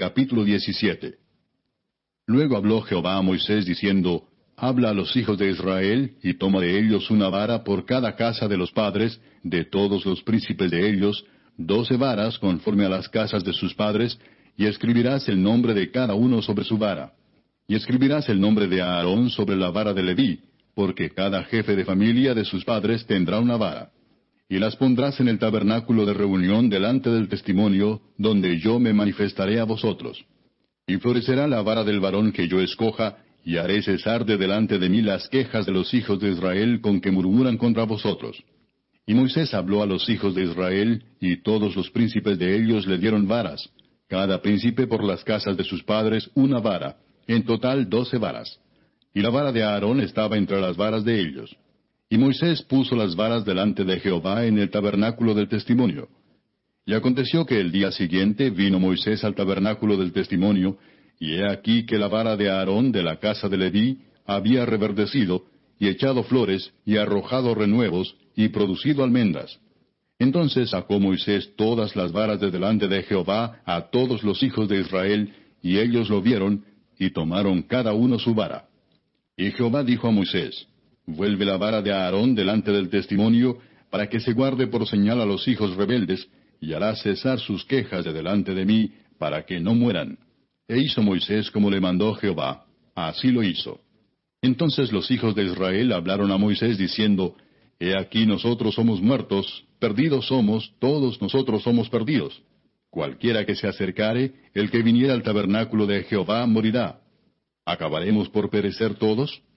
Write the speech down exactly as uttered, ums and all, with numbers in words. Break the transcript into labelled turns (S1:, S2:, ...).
S1: Capítulo diecisiete. Luego habló Jehová a Moisés diciendo, Habla a los hijos de Israel, y toma de ellos una vara por cada casa de los padres, de todos los príncipes de ellos, doce varas conforme a las casas de sus padres, y escribirás el nombre de cada uno sobre su vara. Y escribirás el nombre de Aarón sobre la vara de Leví, porque cada jefe de familia de sus padres tendrá una vara. Y las pondrás en el tabernáculo de reunión delante del testimonio, donde yo me manifestaré a vosotros. Y florecerá la vara del varón que yo escoja, y haré cesar de delante de mí las quejas de los hijos de Israel con que murmuran contra vosotros. Y Moisés habló a los hijos de Israel, y todos los príncipes de ellos le dieron varas, cada príncipe por las casas de sus padres una vara, en total doce varas. Y la vara de Aarón estaba entre las varas de ellos. Y Moisés puso las varas delante de Jehová en el tabernáculo del testimonio. Y aconteció que el día siguiente vino Moisés al tabernáculo del testimonio, y he aquí que la vara de Aarón de la casa de Leví había reverdecido, y echado flores, y arrojado renuevos, y producido almendras. Entonces sacó Moisés todas las varas de delante de Jehová a todos los hijos de Israel, y ellos lo vieron, y tomaron cada uno su vara. Y Jehová dijo a Moisés, Vuelve la vara de Aarón delante del testimonio, para que se guarde por señal a los hijos rebeldes, y hará cesar sus quejas de delante de mí, para que no mueran. E hizo Moisés como le mandó Jehová, así lo hizo. Entonces los hijos de Israel hablaron a Moisés diciendo, He aquí nosotros somos muertos, perdidos somos, todos nosotros somos perdidos. Cualquiera que se acercare, el que viniera al tabernáculo de Jehová morirá. ¿Acabaremos por perecer todos?